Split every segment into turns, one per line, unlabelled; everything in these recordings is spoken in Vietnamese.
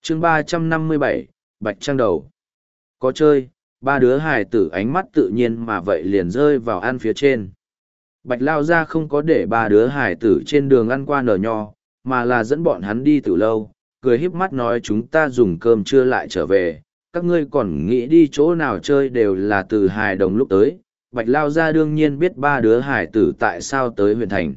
chương 357, Bạch Trang Đầu. Có chơi, ba đứa hài tử ánh mắt tự nhiên mà vậy liền rơi vào ăn phía trên. Bạch Lao ra không có để ba đứa hài tử trên đường ăn qua nở nho, mà là dẫn bọn hắn đi từ lâu, cười híp mắt nói chúng ta dùng cơm trưa lại trở về, các ngươi còn nghĩ đi chỗ nào chơi đều là từ hài đồng lúc tới. Bạch Lao ra đương nhiên biết ba đứa hài tử tại sao tới huyện thành.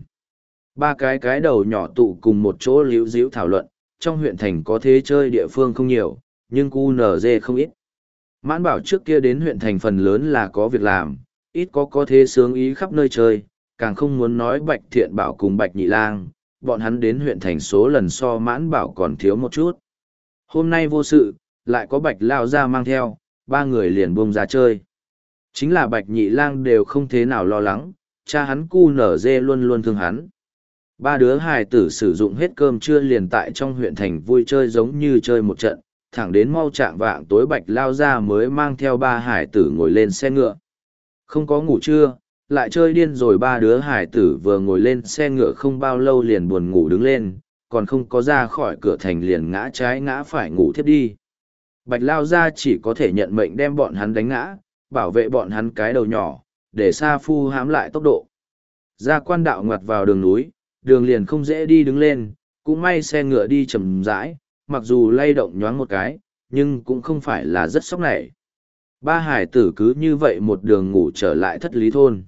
Ba cái đầu nhỏ tụ cùng một chỗ líu díu thảo luận, trong huyện thành có thế chơi địa phương không nhiều, nhưng QNZ không ít. Mãn bảo trước kia đến huyện thành phần lớn là có việc làm, ít có thế sướng ý khắp nơi chơi, càng không muốn nói Bạch Thiện Bảo cùng Bạch Nhị Lang, bọn hắn đến huyện thành số lần so mãn bảo còn thiếu một chút. Hôm nay vô sự, lại có Bạch Lao ra mang theo, ba người liền buông ra chơi. Chính là Bạch Nhị Lang đều không thế nào lo lắng, cha hắn QNZ luôn luôn thương hắn. Ba đứa hài tử sử dụng hết cơm trưa liền tại trong huyện thành vui chơi giống như chơi một trận, thẳng đến mau trạng vạng tối Bạch Lao ra mới mang theo ba hải tử ngồi lên xe ngựa. Không có ngủ trưa, lại chơi điên rồi ba đứa hải tử vừa ngồi lên xe ngựa không bao lâu liền buồn ngủ đứng lên, còn không có ra khỏi cửa thành liền ngã trái ngã phải ngủ thiếp đi. Bạch Lao ra chỉ có thể nhận mệnh đem bọn hắn đánh ngã, bảo vệ bọn hắn cái đầu nhỏ, để Sa Phu hãm lại tốc độ. Ra quan đạo ngoặt vào đường núi, đường liền không dễ đi đứng lên, cũng may xe ngựa đi chậm rãi, mặc dù lay động nhoáng một cái, nhưng cũng không phải là rất sốc nảy. Ba hải tử cứ như vậy một đường ngủ trở lại Thất Lý thôn.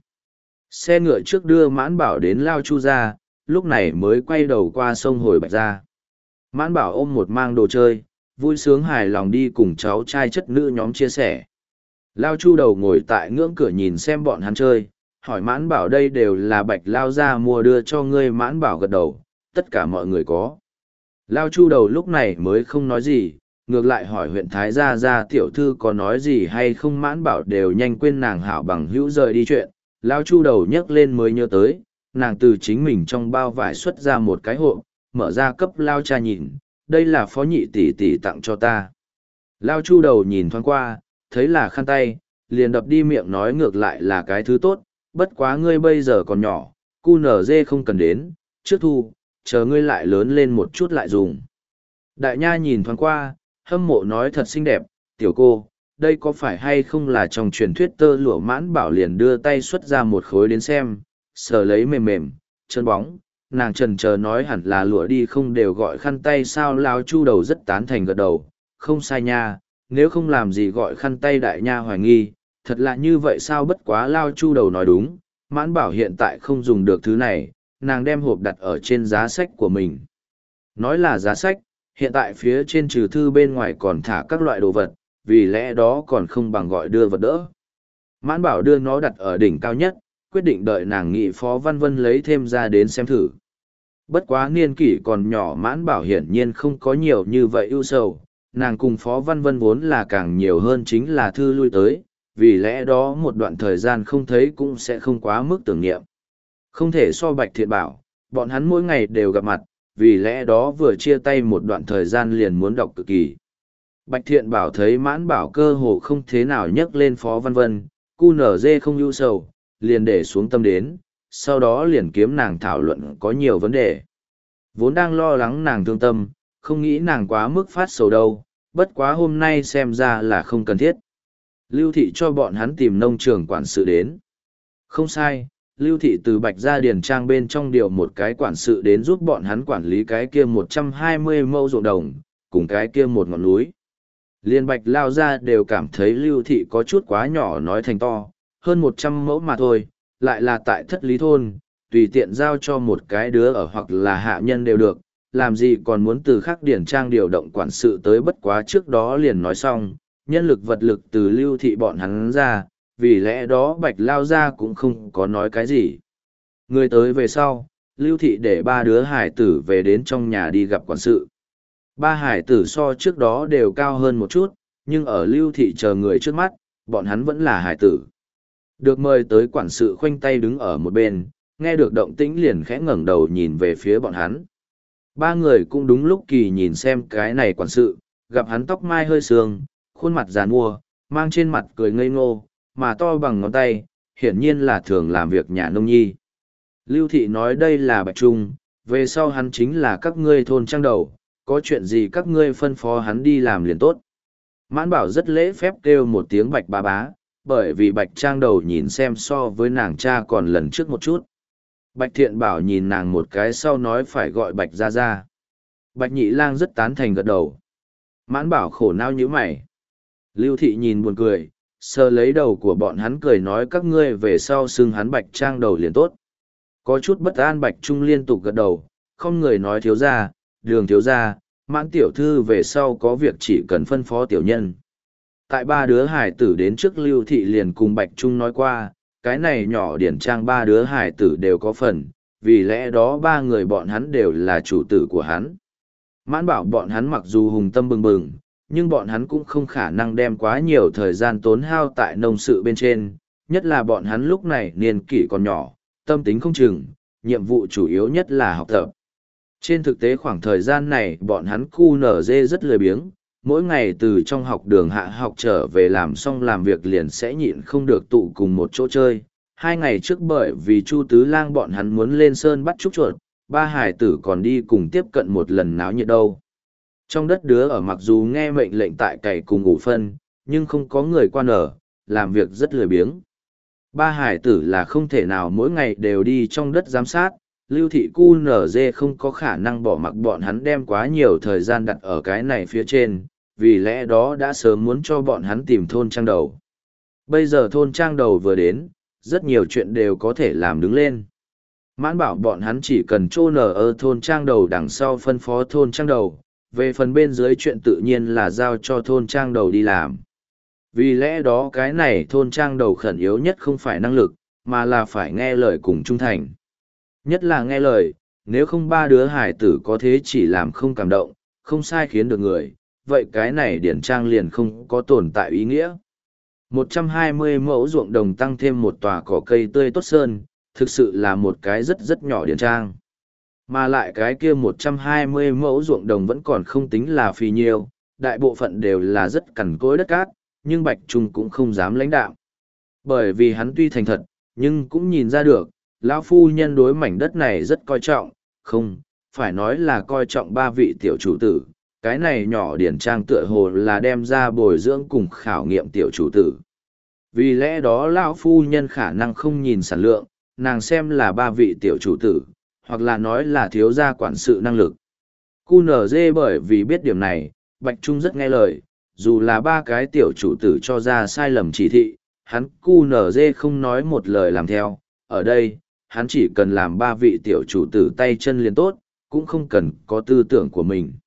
Xe ngựa trước đưa Mãn Bảo đến Lao Chu ra, lúc này mới quay đầu qua sông hồi Bạch ra. Mãn Bảo ôm một mang đồ chơi, vui sướng hài lòng đi cùng cháu trai chất nữ nhóm chia sẻ. Lao Chu đầu ngồi tại ngưỡng cửa nhìn xem bọn hắn chơi, hỏi Mãn Bảo đây đều là Bạch Lao ra mua đưa cho ngươi. Mãn Bảo gật đầu, tất cả mọi người có. Lao Chu đầu lúc này mới không nói gì, ngược lại hỏi huyện Thái Gia Gia tiểu thư có nói gì hay không. Mãn Bảo đều nhanh quên nàng hảo bằng hữu rời đi chuyện. Lao Chu đầu nhấc lên mới nhớ tới, nàng từ chính mình trong bao vải xuất ra một cái hộp, mở ra cấp Lao cha nhìn, đây là phó nhị tỷ tỷ tặng cho ta. Lao Chu đầu nhìn thoáng qua, thấy là khăn tay, liền đập đi miệng nói ngược lại là cái thứ tốt, bất quá ngươi bây giờ còn nhỏ, QNZ không cần đến, trước thu, chờ ngươi lại lớn lên một chút lại dùng. Đại nha nhìn thoáng qua, hâm mộ nói thật xinh đẹp, tiểu cô, đây có phải hay không là trong truyền thuyết tơ lụa. Mãn Bảo liền đưa tay xuất ra một khối đến xem, sờ lấy mềm mềm, chân bóng, nàng trần chờ nói hẳn là lụa đi không đều gọi khăn tay sao. Lao Chu đầu rất tán thành gật đầu, không sai nha, nếu không làm gì gọi khăn tay. Đại nha hoài nghi, thật là như vậy sao, bất quá Lao Chu đầu nói đúng, Mãn Bảo hiện tại không dùng được thứ này, nàng đem hộp đặt ở trên giá sách của mình. Nói là giá sách, hiện tại phía trên trừ thư bên ngoài còn thả các loại đồ vật, vì lẽ đó còn không bằng gọi đưa vật đỡ. Mãn Bảo đưa nó đặt ở đỉnh cao nhất, quyết định đợi nàng nghị Phó Văn Vân lấy thêm ra đến xem thử. Bất quá niên kỷ còn nhỏ, Mãn Bảo hiển nhiên không có nhiều như vậy ưu sầu, nàng cùng Phó Văn Vân vốn là càng nhiều hơn chính là thư lui tới, vì lẽ đó một đoạn thời gian không thấy cũng sẽ không quá mức tưởng niệm. Không thể so Bạch Thiện Bảo, bọn hắn mỗi ngày đều gặp mặt, vì lẽ đó vừa chia tay một đoạn thời gian liền muốn đọc cực kỳ. Bạch Thiện Bảo thấy Mãn Bảo cơ hồ không thế nào nhắc lên Phó Văn Vân, QNZ không ưu sầu, liền để xuống tâm đến, sau đó liền kiếm nàng thảo luận có nhiều vấn đề. Vốn đang lo lắng nàng thương tâm, không nghĩ nàng quá mức phát sầu đâu, bất quá hôm nay xem ra là không cần thiết. Lưu Thị cho bọn hắn tìm nông trường quản sự đến. Không sai, Lưu Thị từ Bạch Gia Điền Trang bên trong điều một cái quản sự đến giúp bọn hắn quản lý cái kia 120 mẫu ruộng đồng, cùng cái kia một ngọn núi. Liên Bạch Lao ra đều cảm thấy Lưu Thị có chút quá nhỏ nói thành to, hơn 100 mẫu mà thôi, lại là tại Thất Lý thôn, tùy tiện giao cho một cái đứa ở hoặc là hạ nhân đều được, làm gì còn muốn từ khắc Điền Trang điều động quản sự tới. Bất quá trước đó liền nói xong, nhân lực vật lực từ Lưu Thị bọn hắn ra, vì lẽ đó Bạch Lao ra cũng không có nói cái gì. Người tới về sau, Lưu Thị để ba đứa hải tử về đến trong nhà đi gặp quản sự. Ba hải tử so trước đó đều cao hơn một chút, nhưng ở Lưu Thị chờ người trước mắt, bọn hắn vẫn là hải tử. Được mời tới quản sự khoanh tay đứng ở một bên, nghe được động tĩnh liền khẽ ngẩng đầu nhìn về phía bọn hắn. Ba người cũng đúng lúc kỳ nhìn xem cái này quản sự, gặp hắn tóc mai hơi sương, khuôn mặt giàn mua, mang trên mặt cười ngây ngô, mà to bằng ngón tay, hiển nhiên là thường làm việc nhà nông nhi. Lưu Thị nói đây là Bạch Trung, về sau hắn chính là các ngươi thôn trang đầu, có chuyện gì các ngươi phân phó hắn đi làm liền tốt. Mãn Bảo rất lễ phép kêu một tiếng Bạch bá bá, bởi vì Bạch Trang đầu nhìn xem so với nàng cha còn lần trước một chút. Bạch Thiện Bảo nhìn nàng một cái sau nói phải gọi Bạch ra ra. Bạch Nhị Lang rất tán thành gật đầu. Mãn Bảo khổ não như mày. Lưu Thị nhìn buồn cười, sờ lấy đầu của bọn hắn cười nói các ngươi về sau xưng hắn Bạch Trang đầu liền tốt. Có chút bất an Bạch Trung liên tục gật đầu, không người nói thiếu ra, Đường thiếu ra, Mãn tiểu thư về sau có việc chỉ cần phân phó tiểu nhân. Tại ba đứa hải tử đến trước Lưu Thị liền cùng Bạch Trung nói qua, cái này nhỏ điển trang ba đứa hải tử đều có phần, vì lẽ đó ba người bọn hắn đều là chủ tử của hắn. Mãn Bảo bọn hắn mặc dù hùng tâm bừng bừng, nhưng bọn hắn cũng không khả năng đem quá nhiều thời gian tốn hao tại nông sự bên trên, nhất là bọn hắn lúc này niên kỷ còn nhỏ, tâm tính không chừng, nhiệm vụ chủ yếu nhất là học tập. Trên thực tế khoảng thời gian này bọn hắn QNZ rất lười biếng, mỗi ngày từ trong học đường hạ học trở về làm xong làm việc liền sẽ nhịn không được tụ cùng một chỗ chơi. 2 ngày trước bởi vì Chu Tứ Lang bọn hắn muốn lên sơn bắt trúc chuột, ba hải tử còn đi cùng tiếp cận một lần náo nhiệt đâu. Trong đất đứa ở mặc dù nghe mệnh lệnh tại cày cùng ngủ phân, nhưng không có người quan ở, làm việc rất lười biếng. Ba hải tử là không thể nào mỗi ngày đều đi trong đất giám sát, Lưu Thị QNZ không có khả năng bỏ mặc bọn hắn đem quá nhiều thời gian đặt ở cái này phía trên, vì lẽ đó đã sớm muốn cho bọn hắn tìm thôn trang đầu. Bây giờ thôn trang đầu vừa đến, rất nhiều chuyện đều có thể làm đứng lên. Mãn Bảo bọn hắn chỉ cần chô nở ở thôn trang đầu đằng sau phân phó thôn trang đầu, về phần bên dưới chuyện tự nhiên là giao cho thôn trang đầu đi làm. Vì lẽ đó cái này thôn trang đầu khẩn yếu nhất không phải năng lực, mà là phải nghe lời cùng trung thành. Nhất là nghe lời, nếu không ba đứa hải tử có thế chỉ làm không cảm động, không sai khiến được người, vậy cái này điển trang liền không có tồn tại ý nghĩa. 120 mẫu ruộng đồng tăng thêm một tòa cỏ cây tươi tốt sơn, thực sự là một cái rất rất nhỏ điển trang. Mà lại cái kia 120 mẫu ruộng đồng vẫn còn không tính là phì nhiêu, đại bộ phận đều là rất cằn cỗi đất cát, nhưng Bạch Trung cũng không dám lãnh đạo. Bởi vì hắn tuy thành thật, nhưng cũng nhìn ra được, lão phu nhân đối mảnh đất này rất coi trọng, không, phải nói là coi trọng ba vị tiểu chủ tử. Cái này nhỏ điển trang tựa hồ là đem ra bồi dưỡng cùng khảo nghiệm tiểu chủ tử. Vì lẽ đó lão phu nhân khả năng không nhìn sản lượng, nàng xem là ba vị tiểu chủ tử, hoặc là nói là thiếu gia quản sự năng lực. QNZ bởi vì biết điểm này, Bạch Trung rất nghe lời, dù là ba cái tiểu chủ tử cho ra sai lầm chỉ thị, hắn QNZ không nói một lời làm theo. Ở đây, hắn chỉ cần làm ba vị tiểu chủ tử tay chân liền tốt, cũng không cần có tư tưởng của mình.